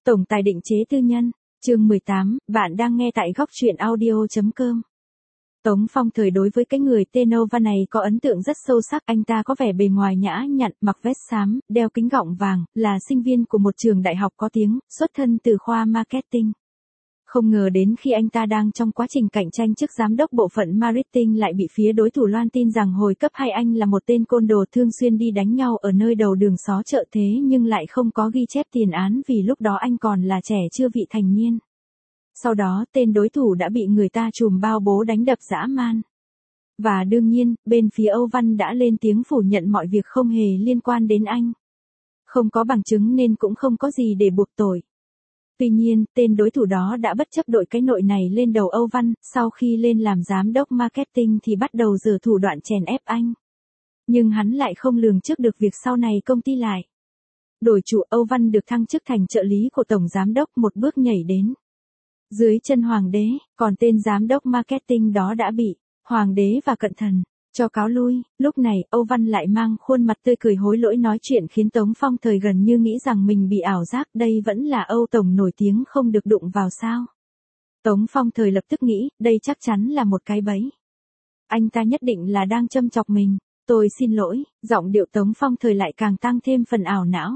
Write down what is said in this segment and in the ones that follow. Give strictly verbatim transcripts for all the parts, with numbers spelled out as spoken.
Tổng tài định chế tư nhân, chương mười tám, bạn đang nghe tại góc truyện audio chấm com. Tống Phong Thời đối với cái người tên Âu Văn này có ấn tượng rất sâu sắc, anh ta có vẻ bề ngoài nhã nhặn, mặc vest xám, đeo kính gọng vàng, là sinh viên của một trường đại học có tiếng, xuất thân từ khoa marketing. Không ngờ đến khi anh ta đang trong quá trình cạnh tranh chức giám đốc bộ phận marketing lại bị phía đối thủ loan tin rằng hồi cấp hai anh là một tên côn đồ thường xuyên đi đánh nhau ở nơi đầu đường xó chợ thế nhưng lại không có ghi chép tiền án vì lúc đó anh còn là trẻ chưa vị thành niên. Sau đó tên đối thủ đã bị người ta trùm bao bố đánh đập dã man. Và đương nhiên, bên phía Âu Văn đã lên tiếng phủ nhận mọi việc không hề liên quan đến anh. Không có bằng chứng nên cũng không có gì để buộc tội. Tuy nhiên, tên đối thủ đó đã bất chấp đội cái nội này lên đầu Âu Văn, sau khi lên làm giám đốc marketing thì bắt đầu giở thủ đoạn chèn ép anh. Nhưng hắn lại không lường trước được việc sau này công ty lại đổi chủ. Âu Văn được thăng chức thành trợ lý của tổng giám đốc, một bước nhảy đến dưới chân hoàng đế, còn tên giám đốc marketing đó đã bị hoàng đế và cận thần cho cáo lui. Lúc này, Âu Văn lại mang khuôn mặt tươi cười hối lỗi nói chuyện khiến Tống Phong Thời gần như nghĩ rằng mình bị ảo giác, đây vẫn là Âu tổng nổi tiếng không được đụng vào sao. Tống Phong Thời lập tức nghĩ, đây chắc chắn là một cái bẫy. Anh ta nhất định là đang châm chọc mình. Tôi xin lỗi, giọng điệu Tống Phong Thời lại càng tăng thêm phần ảo não.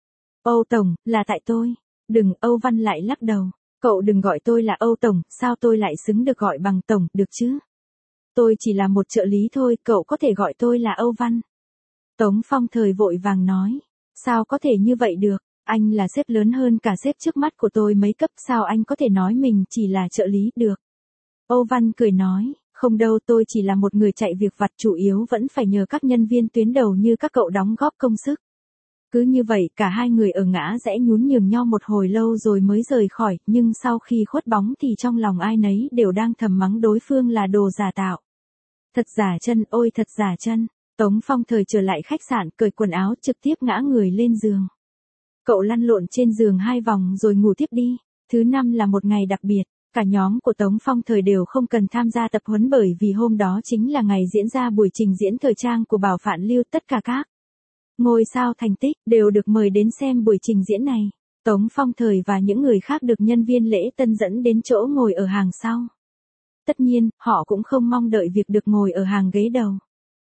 Âu tổng, là tại tôi. Đừng, Âu Văn lại lắc đầu. Cậu đừng gọi tôi là Âu tổng, sao tôi lại xứng được gọi bằng tổng, được chứ? Tôi chỉ là một trợ lý thôi, cậu có thể gọi tôi là Âu Văn. Tống Phong Thời vội vàng nói. Sao có thể như vậy được, anh là sếp lớn hơn cả sếp trước mắt của tôi mấy cấp, sao anh có thể nói mình chỉ là trợ lý được? Âu Văn cười nói, không đâu, tôi chỉ là một người chạy việc vặt, chủ yếu vẫn phải nhờ các nhân viên tuyến đầu như các cậu đóng góp công sức. Cứ như vậy, cả hai người ở ngã rẽ nhún nhường nhau một hồi lâu rồi mới rời khỏi, nhưng sau khi khuất bóng thì trong lòng ai nấy đều đang thầm mắng đối phương là đồ giả tạo. Thật giả chân, ôi thật giả chân. Tống Phong Thời trở lại khách sạn, cởi quần áo, trực tiếp ngã người lên giường. Cậu lăn lộn trên giường hai vòng rồi ngủ tiếp đi. Thứ năm là một ngày đặc biệt, cả nhóm của Tống Phong Thời đều không cần tham gia tập huấn bởi vì hôm đó chính là ngày diễn ra buổi trình diễn thời trang của Bảo Phạn Lưu, tất cả các ngôi sao thành tích đều được mời đến xem buổi trình diễn này. Tống Phong Thời và những người khác được nhân viên lễ tân dẫn đến chỗ ngồi ở hàng sau. Tất nhiên, họ cũng không mong đợi việc được ngồi ở hàng ghế đầu.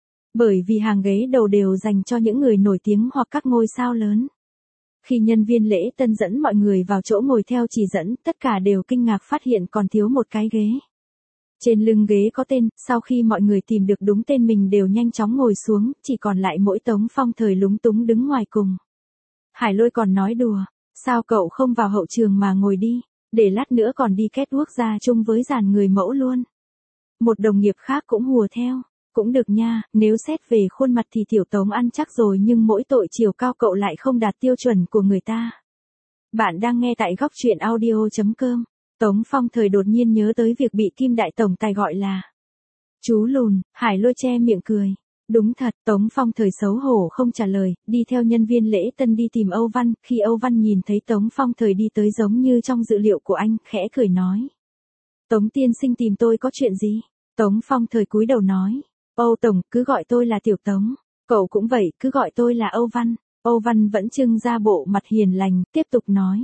Bởi vì hàng ghế đầu đều dành cho những người nổi tiếng hoặc các ngôi sao lớn. Khi nhân viên lễ tân dẫn mọi người vào chỗ ngồi theo chỉ dẫn, tất cả đều kinh ngạc phát hiện còn thiếu một cái ghế. Trên lưng ghế có tên, sau khi mọi người tìm được đúng tên mình đều nhanh chóng ngồi xuống, chỉ còn lại mỗi Tống Phong Thời lúng túng đứng ngoài cùng. Hải Lôi còn nói đùa, sao cậu không vào hậu trường mà ngồi đi, để lát nữa còn đi catwalk ra chung với dàn người mẫu luôn. Một đồng nghiệp khác cũng hùa theo, cũng được nha, nếu xét về khuôn mặt thì tiểu Tống ăn chắc rồi nhưng mỗi tội chiều cao cậu lại không đạt tiêu chuẩn của người ta. Bạn đang nghe tại góc truyện audio chấm com. Tống Phong Thời đột nhiên nhớ tới việc bị Kim đại tổng tài gọi là chú lùn. Hải Lôi che miệng cười. Đúng thật, Tống Phong Thời xấu hổ không trả lời, đi theo nhân viên lễ tân đi tìm Âu Văn. Khi Âu Văn nhìn thấy Tống Phong Thời đi tới giống như trong dự liệu của anh, khẽ cười nói. Tống tiên sinh tìm tôi có chuyện gì? Tống Phong Thời cúi đầu nói. Âu tổng, cứ gọi tôi là tiểu Tống. Cậu cũng vậy, cứ gọi tôi là Âu Văn. Âu Văn vẫn trưng ra bộ mặt hiền lành, tiếp tục nói.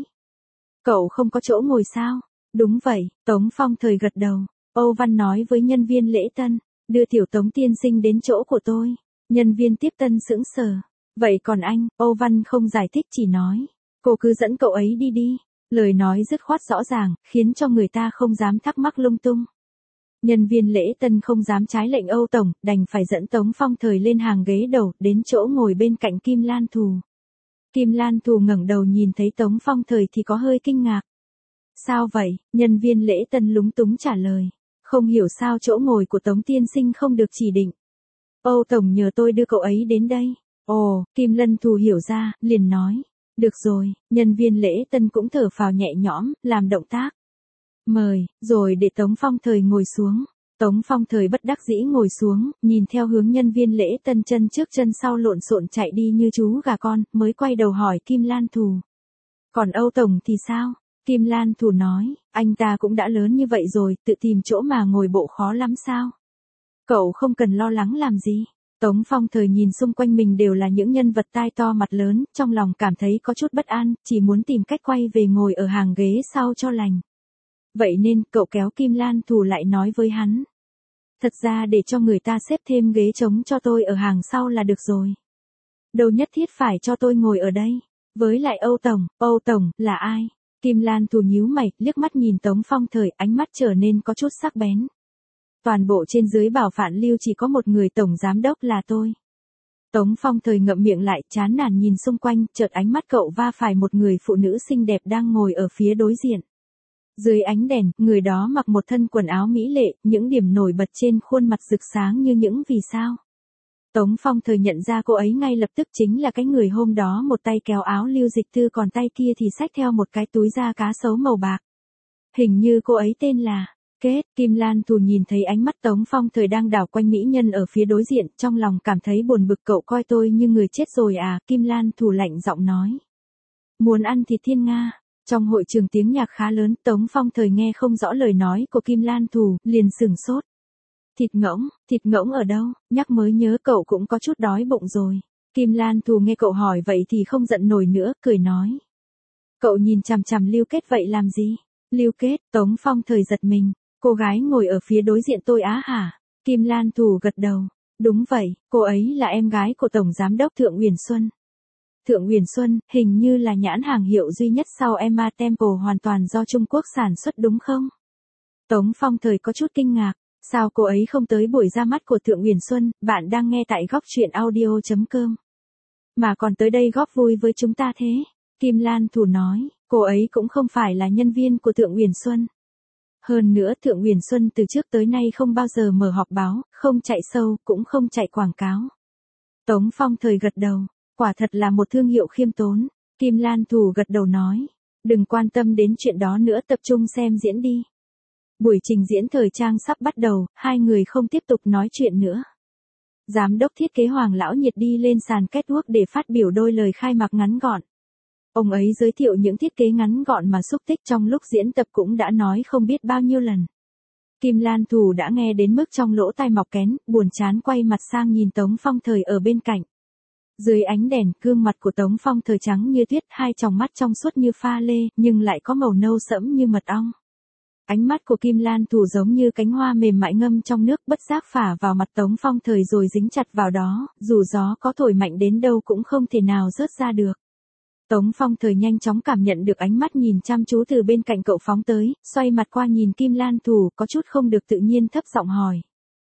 Cậu không có chỗ ngồi sao? Đúng vậy, Tống Phong Thời gật đầu. Âu Văn nói với nhân viên lễ tân, đưa tiểu Tống tiên sinh đến chỗ của tôi. Nhân viên tiếp tân sững sờ. Vậy còn anh? Âu Văn không giải thích, chỉ nói. Cô cứ dẫn cậu ấy đi đi. Lời nói dứt khoát rõ ràng, khiến cho người ta không dám thắc mắc lung tung. Nhân viên lễ tân không dám trái lệnh Âu tổng, đành phải dẫn Tống Phong Thời lên hàng ghế đầu, đến chỗ ngồi bên cạnh Kim Lan Thù. Kim Lan Thù ngẩng đầu nhìn thấy Tống Phong Thời thì có hơi kinh ngạc. Sao vậy? Nhân viên lễ tân lúng túng trả lời. Không hiểu sao chỗ ngồi của Tống tiên sinh không được chỉ định. Âu tổng nhờ tôi đưa cậu ấy đến đây. Ồ, Kim Lân Thù hiểu ra, liền nói. Được rồi, nhân viên lễ tân cũng thở phào nhẹ nhõm, làm động tác. Mời, rồi để Tống Phong Thời ngồi xuống. Tống Phong Thời bất đắc dĩ ngồi xuống, nhìn theo hướng nhân viên lễ tân chân trước chân sau lộn xộn chạy đi như chú gà con, mới quay đầu hỏi Kim Lan Thù. Còn Âu tổng thì sao? Kim Lan Thù nói, anh ta cũng đã lớn như vậy rồi, tự tìm chỗ mà ngồi bộ khó lắm sao? Cậu không cần lo lắng làm gì. Tống Phong Thời nhìn xung quanh mình đều là những nhân vật tai to mặt lớn, trong lòng cảm thấy có chút bất an, chỉ muốn tìm cách quay về ngồi ở hàng ghế sau cho lành. Vậy nên, cậu kéo Kim Lan Thù lại nói với hắn. Thật ra để cho người ta xếp thêm ghế trống cho tôi ở hàng sau là được rồi. Đâu nhất thiết phải cho tôi ngồi ở đây. Với lại Âu Tổng, Âu Tổng, là ai? Kim Lan Thù nhíu mày, liếc mắt nhìn Tống Phong Thời, ánh mắt trở nên có chút sắc bén. Toàn bộ trên dưới Bảo Phạn Lưu chỉ có một người tổng giám đốc là tôi. Tống Phong Thời ngậm miệng lại, chán nản nhìn xung quanh, chợt ánh mắt cậu va phải một người phụ nữ xinh đẹp đang ngồi ở phía đối diện. Dưới ánh đèn, người đó mặc một thân quần áo mỹ lệ, những điểm nổi bật trên khuôn mặt rực sáng như những vì sao. Tống Phong Thời nhận ra cô ấy ngay lập tức chính là cái người hôm đó một tay kéo áo Lưu Dịch Tư còn tay kia thì xách theo một cái túi da cá sấu màu bạc. Hình như cô ấy tên là Kết. Kim Lan Thù nhìn thấy ánh mắt Tống Phong Thời đang đảo quanh mỹ nhân ở phía đối diện, trong lòng cảm thấy buồn bực. Cậu coi tôi như người chết rồi à? Kim Lan Thù lạnh giọng nói. Muốn ăn thịt thiên nga. Trong hội trường tiếng nhạc khá lớn, Tống Phong Thời nghe không rõ lời nói của Kim Lan Thù, liền sửng sốt. Thịt ngỗng, thịt ngỗng ở đâu? Nhắc mới nhớ cậu cũng có chút đói bụng rồi. Kim Lan Thù nghe cậu hỏi vậy thì không giận nổi nữa, cười nói. Cậu nhìn chằm chằm Lưu Kết vậy làm gì? Lưu Kết, Tống Phong Thời giật mình. Cô gái ngồi ở phía đối diện tôi á hả? Kim Lan Thù gật đầu. Đúng vậy, cô ấy là em gái của Tổng Giám đốc Thượng Uyển Xuân. Thượng Uyển Xuân, hình như là nhãn hàng hiệu duy nhất sau Emma Temple hoàn toàn do Trung Quốc sản xuất đúng không? Tống Phong Thời có chút kinh ngạc. Sao cô ấy không tới buổi ra mắt của Thượng Uyển Xuân? Bạn đang nghe tại góc truyện audio chấm com. Mà còn tới đây góp vui với chúng ta thế? Kim Lan Thù nói, cô ấy cũng không phải là nhân viên của Thượng Uyển Xuân. Hơn nữa Thượng Uyển Xuân từ trước tới nay không bao giờ mở họp báo, không chạy show, cũng không chạy quảng cáo. Tống Phong Thời gật đầu, quả thật là một thương hiệu khiêm tốn. Kim Lan Thù gật đầu nói, đừng quan tâm đến chuyện đó nữa, tập trung xem diễn đi. Buổi trình diễn thời trang sắp bắt đầu, hai người không tiếp tục nói chuyện nữa. Giám đốc thiết kế Hoàng Lão Nhiệt đi lên sàn catwalk để phát biểu đôi lời khai mạc ngắn gọn. Ông ấy giới thiệu những thiết kế ngắn gọn mà xúc tích trong lúc diễn tập cũng đã nói không biết bao nhiêu lần. Kim Lan Thù đã nghe đến mức trong lỗ tai mọc kén, buồn chán quay mặt sang nhìn Tống Phong Thời ở bên cạnh. Dưới ánh đèn, gương mặt của Tống Phong Thời trắng như tuyết, hai tròng mắt trong suốt như pha lê, nhưng lại có màu nâu sẫm như mật ong. Ánh mắt của Kim Lan Thù giống như cánh hoa mềm mại ngâm trong nước, bất giác phả vào mặt Tống Phong Thời rồi dính chặt vào đó, dù gió có thổi mạnh đến đâu cũng không thể nào rớt ra được. Tống Phong Thời nhanh chóng cảm nhận được ánh mắt nhìn chăm chú từ bên cạnh cậu phóng tới, xoay mặt qua nhìn Kim Lan Thù, có chút không được tự nhiên thấp giọng hỏi.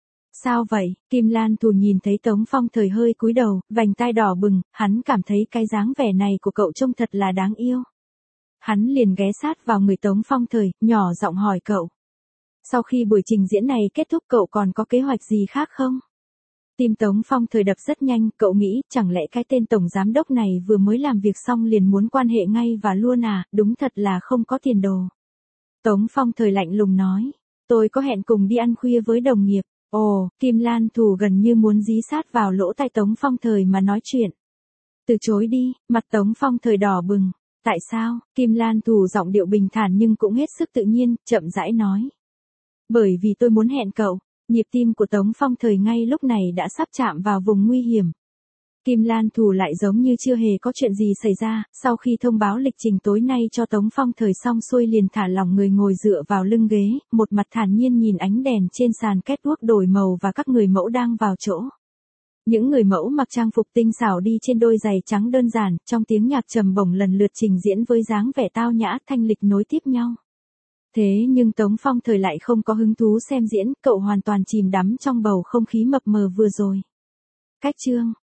Sao vậy? Kim Lan Thù nhìn thấy Tống Phong Thời hơi cúi đầu, vành tai đỏ bừng, hắn cảm thấy cái dáng vẻ này của cậu trông thật là đáng yêu. Hắn liền ghé sát vào người Tống Phong Thời, nhỏ giọng hỏi cậu. Sau khi buổi trình diễn này kết thúc cậu còn có kế hoạch gì khác không? Tim Tống Phong Thời đập rất nhanh, cậu nghĩ chẳng lẽ cái tên tổng giám đốc này vừa mới làm việc xong liền muốn quan hệ ngay và luôn à, đúng thật là không có tiền đồ. Tống Phong Thời lạnh lùng nói, tôi có hẹn cùng đi ăn khuya với đồng nghiệp. Ồ, Kim Lan Thù gần như muốn dí sát vào lỗ tai Tống Phong Thời mà nói chuyện. Từ chối đi, mặt Tống Phong Thời đỏ bừng. Tại sao? Kim Lan Thù giọng điệu bình thản nhưng cũng hết sức tự nhiên, chậm rãi nói. Bởi vì tôi muốn hẹn cậu. Nhịp tim của Tống Phong Thời ngay lúc này đã sắp chạm vào vùng nguy hiểm. Kim Lan Thù lại giống như chưa hề có chuyện gì xảy ra, sau khi thông báo lịch trình tối nay cho Tống Phong Thời xong xuôi liền thả lỏng người ngồi dựa vào lưng ghế, một mặt thản nhiên nhìn ánh đèn trên sàn catwalk đổi màu và các người mẫu đang vào chỗ. Những người mẫu mặc trang phục tinh xảo đi trên đôi giày trắng đơn giản, trong tiếng nhạc trầm bổng lần lượt trình diễn với dáng vẻ tao nhã thanh lịch nối tiếp nhau. Thế nhưng Tống Phong Thời lại không có hứng thú xem diễn, cậu hoàn toàn chìm đắm trong bầu không khí mập mờ vừa rồi. Cách chương